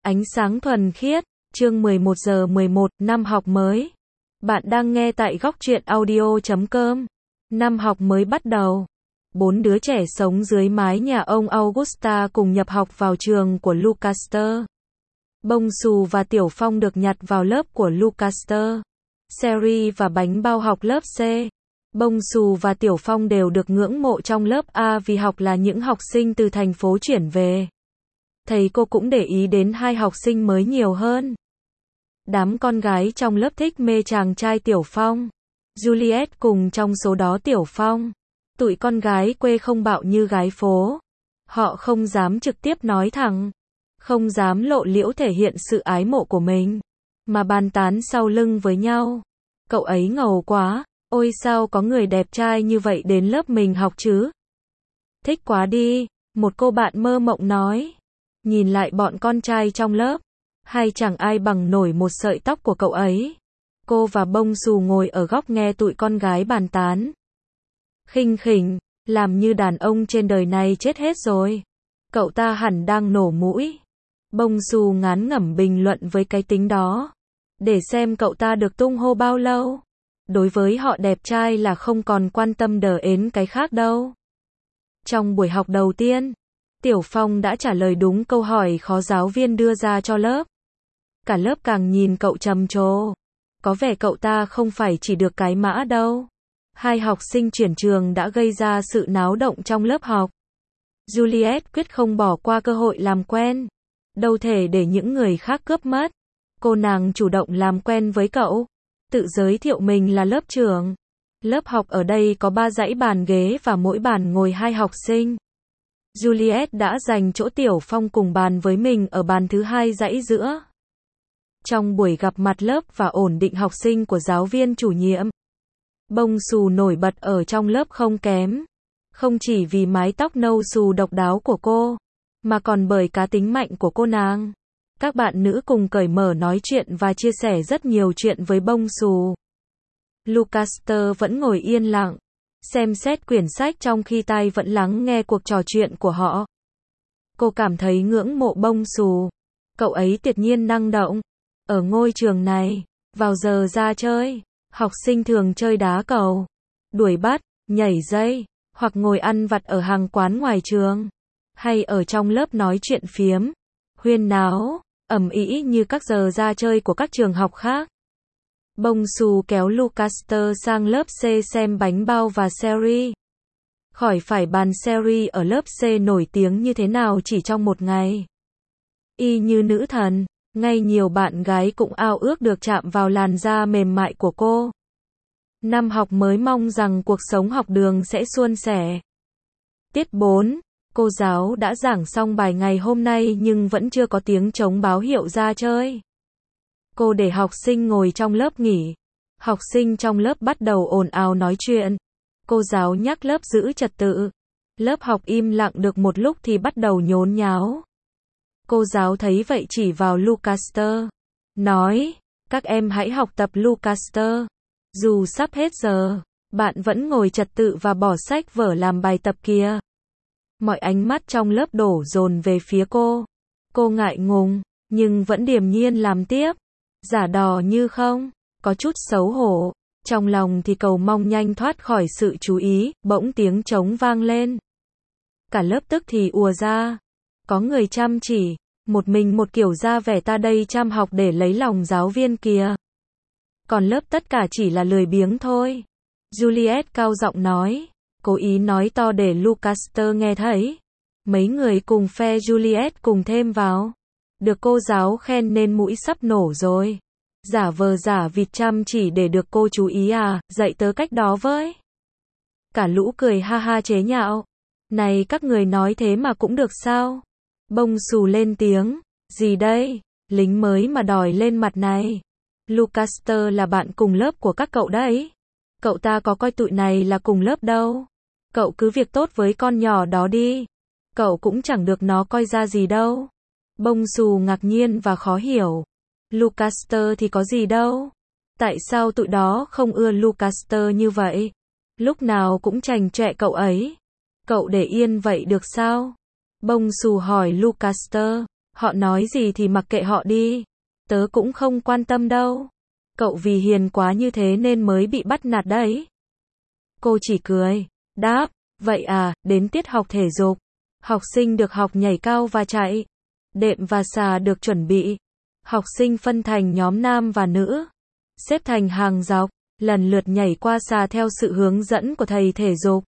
Ánh sáng thuần khiết, chương 11 giờ 11, năm học mới. Bạn đang nghe tại góc truyện audio.com. Năm học mới bắt đầu. 4 đứa trẻ sống dưới mái nhà ông Augusta cùng nhập học vào trường của Lucaster. Bông xù và Tiểu Phong được nhặt vào lớp của Lucaster. Sherry và bánh bao học lớp C. Bông xù và Tiểu Phong đều được ngưỡng mộ trong lớp A vì học là những học sinh từ thành phố chuyển về. Thầy cô cũng để ý đến hai học sinh mới nhiều hơn. Đám con gái trong lớp thích mê chàng trai Tiểu Phong. Juliet cùng trong số đó Tiểu Phong. Tụi con gái quê không bạo như gái phố. Họ không dám trực tiếp nói thẳng. Không dám lộ liễu thể hiện sự ái mộ của mình. Mà bàn tán sau lưng với nhau. Cậu ấy ngầu quá. Ôi sao có người đẹp trai như vậy đến lớp mình học chứ? Thích quá đi. Một cô bạn mơ mộng nói. Nhìn lại bọn con trai trong lớp. Hay chẳng ai bằng nổi một sợi tóc của cậu ấy. Cô và bông xù ngồi ở góc nghe tụi con gái bàn tán. Khinh khỉnh, làm như đàn ông trên đời này chết hết rồi. Cậu ta hẳn đang nổ mũi. Bông xù ngán ngẩm bình luận với cái tính đó. Để xem cậu ta được tung hô bao lâu. Đối với họ đẹp trai là không còn quan tâm đờ ến cái khác đâu. Trong buổi học đầu tiên, Tiểu Phong đã trả lời đúng câu hỏi khó giáo viên đưa ra cho lớp. Cả lớp càng nhìn cậu trầm trồ. Có vẻ cậu ta không phải chỉ được cái mã đâu. Hai học sinh chuyển trường đã gây ra sự náo động trong lớp học. Juliet quyết không bỏ qua cơ hội làm quen. Đâu thể để những người khác cướp mất. Cô nàng chủ động làm quen với cậu. Tự giới thiệu mình là lớp trưởng. Lớp học ở đây có 3 dãy bàn ghế và mỗi bàn ngồi 2 học sinh. Juliet đã dành chỗ Tiểu Phong cùng bàn với mình ở bàn thứ 2 dãy giữa. Trong buổi gặp mặt lớp và ổn định học sinh của giáo viên chủ nhiệm, bông xù nổi bật ở trong lớp không kém. Không chỉ vì mái tóc nâu xù độc đáo của cô, mà còn bởi cá tính mạnh của cô nàng. Các bạn nữ cùng cởi mở nói chuyện và chia sẻ rất nhiều chuyện với bông xù. Lucaster vẫn ngồi yên lặng, xem xét quyển sách trong khi tai vẫn lắng nghe cuộc trò chuyện của họ. Cô cảm thấy ngưỡng mộ bông xù. Cậu ấy tuyệt nhiên năng động. Ở ngôi trường này, vào giờ ra chơi, học sinh thường chơi đá cầu, đuổi bắt, nhảy dây, hoặc ngồi ăn vặt ở hàng quán ngoài trường, hay ở trong lớp nói chuyện phiếm, huyên náo, ầm ĩ như các giờ ra chơi của các trường học khác. Bông xù kéo Lucaster sang lớp C xem bánh bao và Sherry. Khỏi phải bàn, Sherry ở lớp C nổi tiếng như thế nào chỉ trong một ngày. Y như nữ thần, ngay nhiều bạn gái cũng ao ước được chạm vào làn da mềm mại của cô. Năm học mới mong rằng cuộc sống học đường sẽ suôn sẻ. Tiết 4, cô giáo đã giảng xong bài ngày hôm nay nhưng vẫn chưa có tiếng trống báo hiệu ra chơi. Cô để học sinh ngồi trong lớp nghỉ. Học sinh trong lớp bắt đầu ồn ào nói chuyện. Cô giáo nhắc lớp giữ trật tự. Lớp học im lặng được một lúc thì bắt đầu nhốn nháo. Cô giáo thấy vậy chỉ vào Lucaster. Nói, các em hãy học tập Lucaster. Dù sắp hết giờ, bạn vẫn ngồi trật tự và bỏ sách vở làm bài tập kìa. Mọi ánh mắt trong lớp đổ dồn về phía cô. Cô ngại ngùng, nhưng vẫn điềm nhiên làm tiếp. Giả đò như không, có chút xấu hổ. Trong lòng thì cầu mong nhanh thoát khỏi sự chú ý, bỗng tiếng trống vang lên. Cả lớp tức thì ùa ra. Có người chăm chỉ, một mình một kiểu ra vẻ ta đây chăm học để lấy lòng giáo viên kìa. Còn lớp tất cả chỉ là lười biếng thôi. Juliet cao giọng nói, cố ý nói to để Lucaster nghe thấy. Mấy người cùng phe Juliet cùng thêm vào. Được cô giáo khen nên mũi sắp nổ rồi. Giả vờ giả vịt chăm chỉ để được cô chú ý à, dạy tớ cách đó với. Cả lũ cười ha ha chế nhạo. Này các người nói thế mà cũng được sao? Bông xù lên tiếng. Gì đây? Lính mới mà đòi lên mặt này. Lucaster là bạn cùng lớp của các cậu đấy. Cậu ta có coi tụi này là cùng lớp đâu. Cậu cứ việc tốt với con nhỏ đó đi. Cậu cũng chẳng được nó coi ra gì đâu. Bông xù ngạc nhiên và khó hiểu. Lucaster thì có gì đâu. Tại sao tụi đó không ưa Lucaster như vậy? Lúc nào cũng chành chọe cậu ấy. Cậu để yên vậy được sao? Bông xù hỏi Lucaster. Họ nói gì thì mặc kệ họ đi. Tớ cũng không quan tâm đâu. Cậu vì hiền quá như thế nên mới bị bắt nạt đấy. Cô chỉ cười, đáp, vậy à, đến tiết học thể dục. Học sinh được học nhảy cao và chạy. Đệm và xà được chuẩn bị. Học sinh phân thành nhóm nam và nữ. Xếp thành hàng dọc, lần lượt nhảy qua xà theo sự hướng dẫn của thầy thể dục.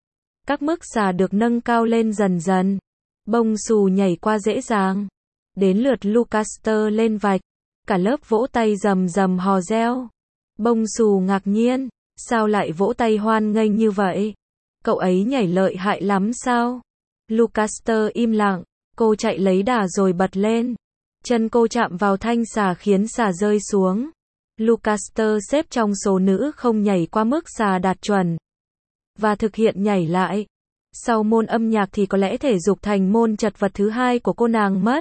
Các mức xà được nâng cao lên dần dần. Bông xù nhảy qua dễ dàng. Đến lượt Lucaster lên vạch. Cả lớp vỗ tay rầm rầm hò reo. Bông xù ngạc nhiên, sao lại vỗ tay hoan nghênh như vậy? Cậu ấy nhảy lợi hại lắm sao? Lucaster im lặng, cô chạy lấy đà rồi bật lên. Chân cô chạm vào thanh xà khiến xà rơi xuống. Lucaster xếp trong số nữ không nhảy qua mức xà đạt chuẩn và thực hiện nhảy lại. Sau môn âm nhạc thì có lẽ thể dục thành môn chật vật thứ hai của cô nàng mất.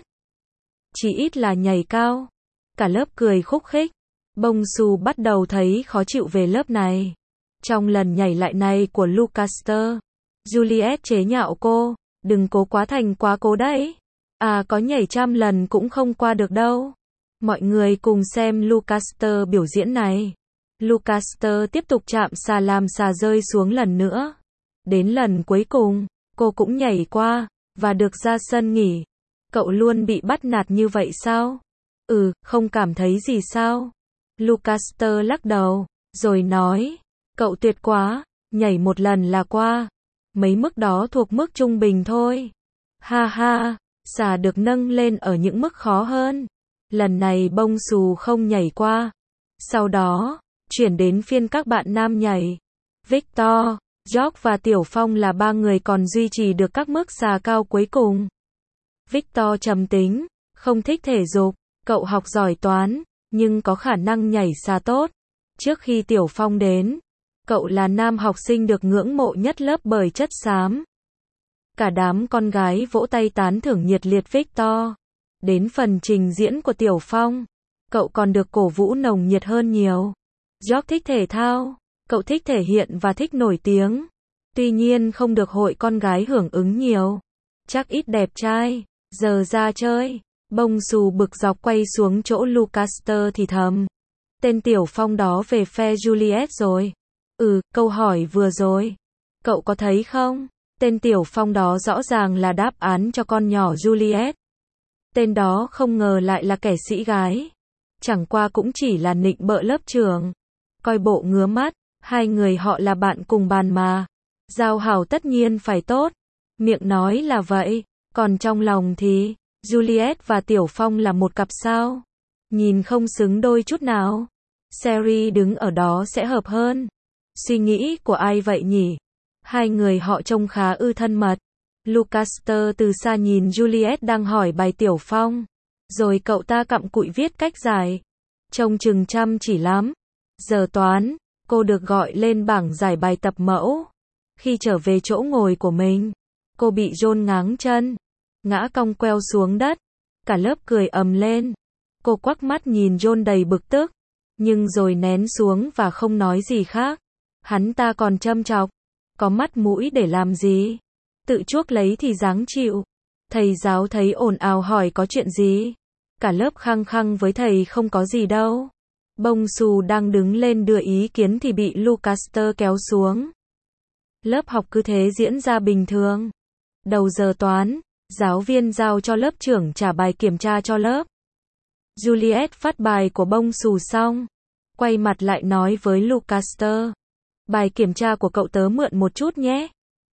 Chỉ ít là nhảy cao. Cả lớp cười khúc khích. Bông xù bắt đầu thấy khó chịu về lớp này. Trong lần nhảy lại này của Lucaster, Juliet chế nhạo cô, đừng cố quá thành quá cố đấy. À, có nhảy 100 lần cũng không qua được đâu. Mọi người cùng xem Lucaster biểu diễn này. Lucaster tiếp tục chạm xà làm xà rơi xuống lần nữa. Đến lần cuối cùng, cô cũng nhảy qua, và được ra sân nghỉ. Cậu luôn bị bắt nạt như vậy sao? Không cảm thấy gì sao? Lucaster lắc đầu, rồi nói, cậu tuyệt quá, nhảy một lần là qua. Mấy mức đó thuộc mức trung bình thôi. Ha ha, xà được nâng lên ở những mức khó hơn. Lần này bông xù không nhảy qua. Sau đó, chuyển đến phiên các bạn nam nhảy. Victor, George và Tiểu Phong là 3 người còn duy trì được các mức xà cao cuối cùng. Victor trầm tính, không thích thể dục, cậu học giỏi toán, nhưng có khả năng nhảy xà tốt. Trước khi Tiểu Phong đến, cậu là nam học sinh được ngưỡng mộ nhất lớp bởi chất xám. Cả đám con gái vỗ tay tán thưởng nhiệt liệt Victor. Đến phần trình diễn của Tiểu Phong, cậu còn được cổ vũ nồng nhiệt hơn nhiều. George thích thể thao, cậu thích thể hiện và thích nổi tiếng. Tuy nhiên không được hội con gái hưởng ứng nhiều. Chắc ít đẹp trai, giờ ra chơi. Bông xù bực dọc quay xuống chỗ Lucaster thì thầm. Tên Tiểu Phong đó về phe Juliet rồi. Câu hỏi vừa rồi. Cậu có thấy không? Tên Tiểu Phong đó rõ ràng là đáp án cho con nhỏ Juliet. Tên đó không ngờ lại là kẻ sĩ gái. Chẳng qua cũng chỉ là nịnh bợ lớp trưởng. Coi bộ ngứa mắt, hai người họ là bạn cùng bàn mà. Giao hảo tất nhiên phải tốt. Miệng nói là vậy, còn trong lòng thì, Juliet và Tiểu Phong là một cặp sao? Nhìn không xứng đôi chút nào. Sherry đứng ở đó sẽ hợp hơn. Suy nghĩ của ai vậy nhỉ? Hai người họ trông khá thân mật. Lucaster từ xa nhìn Juliet đang hỏi bài Tiểu Phong. Rồi cậu ta cặm cụi viết cách giải. Trông chừng chăm chỉ lắm. Giờ toán, cô được gọi lên bảng giải bài tập mẫu. Khi trở về chỗ ngồi của mình, cô bị John ngáng chân. Ngã cong queo xuống đất. Cả lớp cười ầm lên. Cô quắc mắt nhìn John đầy bực tức. Nhưng rồi nén xuống và không nói gì khác. Hắn ta còn châm chọc. Có mắt mũi để làm gì? Tự chuốc lấy thì dáng chịu. Thầy giáo thấy ồn ào hỏi có chuyện gì? Cả lớp khăng khăng với thầy không có gì đâu. Bông xù đang đứng lên đưa ý kiến thì bị Lucaster kéo xuống. Lớp học cứ thế diễn ra bình thường. Đầu giờ toán, giáo viên giao cho lớp trưởng trả bài kiểm tra cho lớp. Juliet phát bài của bông xù xong, quay mặt lại nói với Lucaster. Bài kiểm tra của cậu tớ mượn một chút nhé.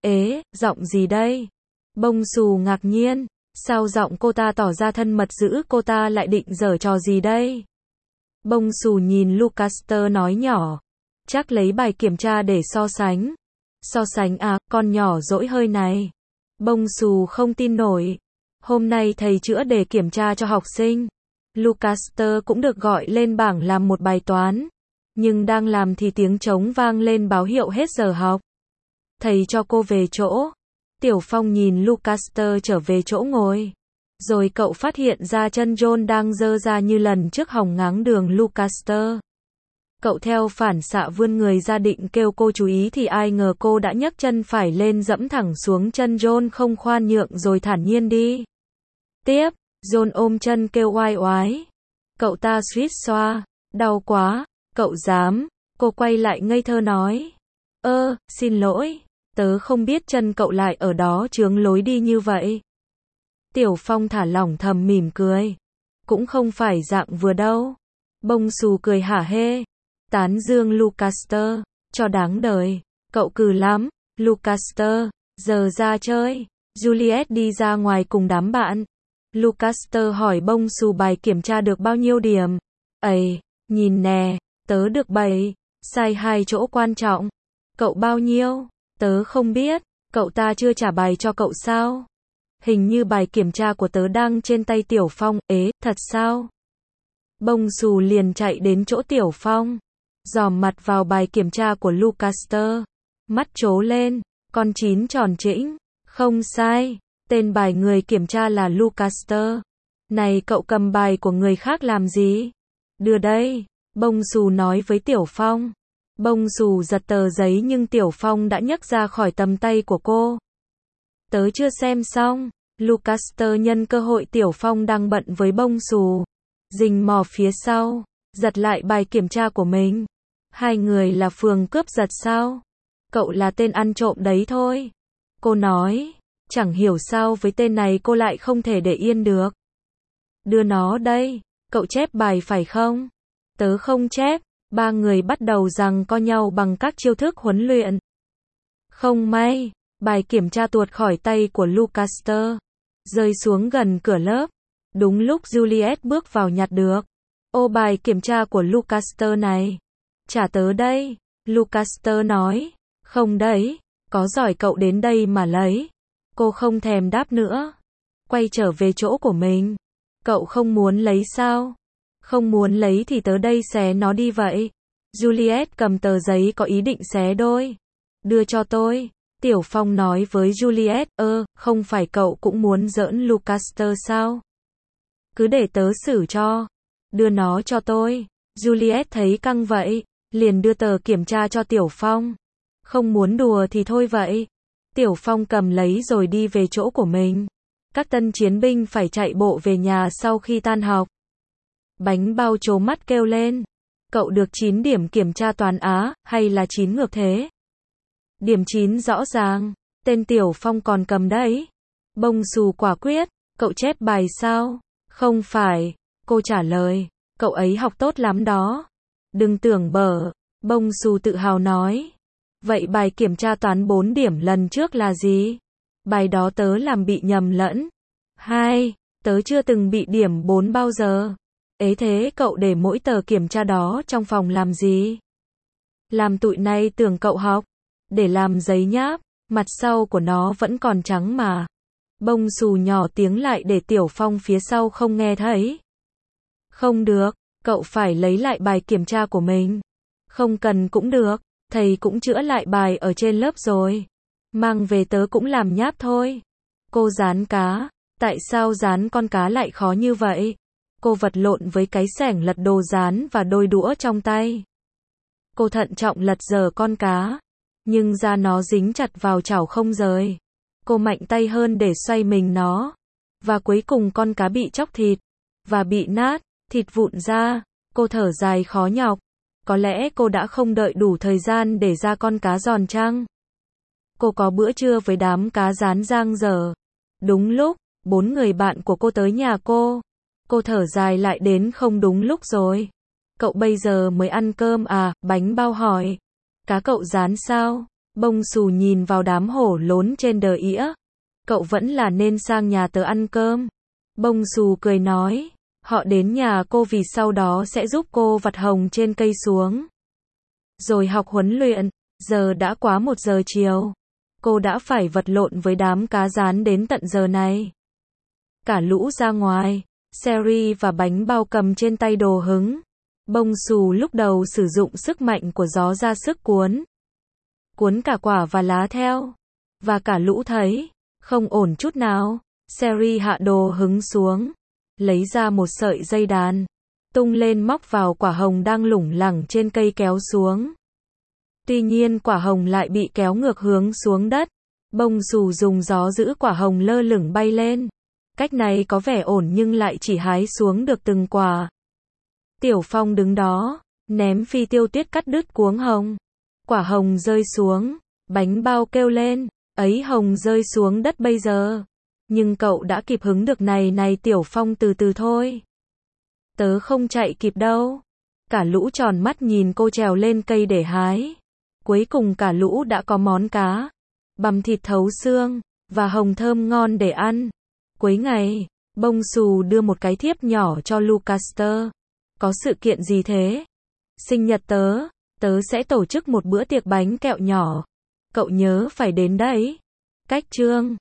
Giọng gì đây? Bông xù ngạc nhiên, sao giọng cô ta tỏ ra thân mật dữ, cô ta lại định giở trò gì đây? Bông xù nhìn Lucaster nói nhỏ, chắc lấy bài kiểm tra để so sánh. So sánh à, con nhỏ dỗi hơi này. Bông xù không tin nổi. Hôm nay thầy chữa đề kiểm tra cho học sinh. Lucaster cũng được gọi lên bảng làm một bài toán. Nhưng đang làm thì tiếng trống vang lên báo hiệu hết giờ học. Thầy cho cô về chỗ. Tiểu Phong nhìn Lucaster trở về chỗ ngồi. Rồi cậu phát hiện ra chân John đang giơ ra như lần trước hòng ngáng đường Lucaster. Cậu theo phản xạ vươn người ra định kêu cô chú ý thì ai ngờ cô đã nhấc chân phải lên dẫm thẳng xuống chân John không khoan nhượng rồi thản nhiên đi tiếp. John ôm chân kêu oai oái. Cậu ta suýt xoa. Đau quá, cậu dám. Cô quay lại ngây thơ nói. Xin lỗi. Tớ không biết chân cậu lại ở đó chướng lối đi như vậy. Tiểu Phong thả lỏng thầm mỉm cười. Cũng không phải dạng vừa đâu. Bông xù cười hả hê. Tán dương Lucaster. Cho đáng đời. Cậu cừ lắm, Lucaster. Giờ ra chơi. Juliet đi ra ngoài cùng đám bạn. Lucaster hỏi bông xù bài kiểm tra được bao nhiêu điểm. Ấy, nhìn nè, tớ được 7, sai 2 chỗ quan trọng. Cậu bao nhiêu? Tớ không biết, cậu ta chưa trả bài cho cậu sao? Hình như bài kiểm tra của tớ đang trên tay Tiểu Phong. Ế, thật sao? Bông xù liền chạy đến chỗ Tiểu Phong, dòm mặt vào bài kiểm tra của Lucaster. Mắt trố lên, con 9 tròn trĩnh. Không sai, tên bài người kiểm tra là Lucaster. Này cậu cầm bài của người khác làm gì? Đưa đây, bông xù nói với Tiểu Phong. Bông xù giật tờ giấy nhưng Tiểu Phong đã nhấc ra khỏi tầm tay của cô. Tớ chưa xem xong. Lucaster nhân cơ hội Tiểu Phong đang bận với bông xù, rình mò phía sau, giật lại bài kiểm tra của mình. Hai người là phường cướp giật sao? Cậu là tên ăn trộm đấy thôi. Cô nói, chẳng hiểu sao với tên này cô lại không thể để yên được. Đưa nó đây, cậu chép bài phải không? Tớ không chép. Ba người bắt đầu giằng co nhau bằng các chiêu thức huấn luyện. Không may, bài kiểm tra tuột khỏi tay của Lucaster, rơi xuống gần cửa lớp. Đúng lúc Juliet bước vào nhặt được. Ô, bài kiểm tra của Lucaster này. Trả tớ đây, Lucaster nói. Không đấy, có giỏi cậu đến đây mà lấy. Cô không thèm đáp nữa, quay trở về chỗ của mình. Cậu không muốn lấy sao? Không muốn lấy thì tớ đây xé nó đi vậy. Juliet cầm tờ giấy có ý định xé đôi. Đưa cho tôi. Tiểu Phong nói với Juliet. Không phải cậu cũng muốn giỡn Lucaster sao? Cứ để tớ xử cho. Đưa nó cho tôi. Juliet thấy căng vậy, liền đưa tờ kiểm tra cho Tiểu Phong. Không muốn đùa thì thôi vậy. Tiểu Phong cầm lấy rồi đi về chỗ của mình. Các tân chiến binh phải chạy bộ về nhà sau khi tan học. Bánh bao trố mắt kêu lên. Cậu được 9 điểm kiểm tra toán Á, hay là 9 ngược thế? Điểm 9 rõ ràng. Tên Tiểu Phong còn cầm đấy. Bông xù quả quyết. Cậu chép bài sao? Không phải. Cô trả lời. Cậu ấy học tốt lắm đó. Đừng tưởng bở. Bông xù tự hào nói. Vậy bài kiểm tra toán 4 điểm lần trước là gì? Bài đó tớ làm bị nhầm lẫn. 2. Tớ chưa từng bị điểm 4 bao giờ. Ế thế cậu để mỗi tờ kiểm tra đó trong phòng làm gì? Làm tụi này tưởng cậu học. Để làm giấy nháp, mặt sau của nó vẫn còn trắng mà. Bông xù nhỏ tiếng lại để Tiểu Phong phía sau không nghe thấy. Không được, cậu phải lấy lại bài kiểm tra của mình. Không cần cũng được, thầy cũng chữa lại bài ở trên lớp rồi. Mang về tớ cũng làm nháp thôi. Cô rán cá, tại sao rán con cá lại khó như vậy? Cô vật lộn với cái xẻng lật đồ rán và đôi đũa trong tay. Cô thận trọng lật dở con cá, nhưng da nó dính chặt vào chảo không rời. Cô mạnh tay hơn để xoay mình nó. Và cuối cùng con cá bị chóc thịt, và bị nát, thịt vụn ra. Cô thở dài khó nhọc. Có lẽ cô đã không đợi đủ thời gian để ra con cá giòn chăng? Cô có bữa trưa với đám cá rán giang dở. Đúng lúc, 4 người bạn của cô tới nhà cô. Cô thở dài lại đến không đúng lúc rồi. Cậu bây giờ mới ăn cơm à? Bánh bao hỏi. Cá cậu rán sao? Bông xù nhìn vào đám hổ lốn trên đờ ĩa. Cậu vẫn là nên sang nhà tớ ăn cơm. Bông xù cười nói. Họ đến nhà cô vì sau đó sẽ giúp cô vặt hồng trên cây xuống. Rồi học huấn luyện. Giờ đã quá 1 giờ chiều. Cô đã phải vật lộn với đám cá rán đến tận giờ này. Cả lũ ra ngoài. Sherry và bánh bao cầm trên tay đồ hứng. Bông xù lúc đầu sử dụng sức mạnh của gió ra sức cuốn. Cuốn cả quả và lá theo. Và cả lũ thấy không ổn chút nào. Sherry hạ đồ hứng xuống. Lấy ra một sợi dây đàn. Tung lên móc vào quả hồng đang lủng lẳng trên cây kéo xuống. Tuy nhiên quả hồng lại bị kéo ngược hướng xuống đất. Bông xù dùng gió giữ quả hồng lơ lửng bay lên. Cách này có vẻ ổn nhưng lại chỉ hái xuống được từng quả. Tiểu Phong đứng đó, ném phi tiêu tuyết cắt đứt cuống hồng. Quả hồng rơi xuống, bánh bao kêu lên, ấy hồng rơi xuống đất bây giờ. Nhưng cậu đã kịp hứng được này này Tiểu Phong từ từ thôi. Tớ không chạy kịp đâu. Cả lũ tròn mắt nhìn cô trèo lên cây để hái. Cuối cùng cả lũ đã có món cá, bằm thịt thấu xương, và hồng thơm ngon để ăn. Cuối ngày, Bông Xù đưa một cái thiếp nhỏ cho Lucaster. Có sự kiện gì thế? Sinh nhật tớ sẽ tổ chức một bữa tiệc bánh kẹo nhỏ. Cậu nhớ phải đến đấy. Cách chương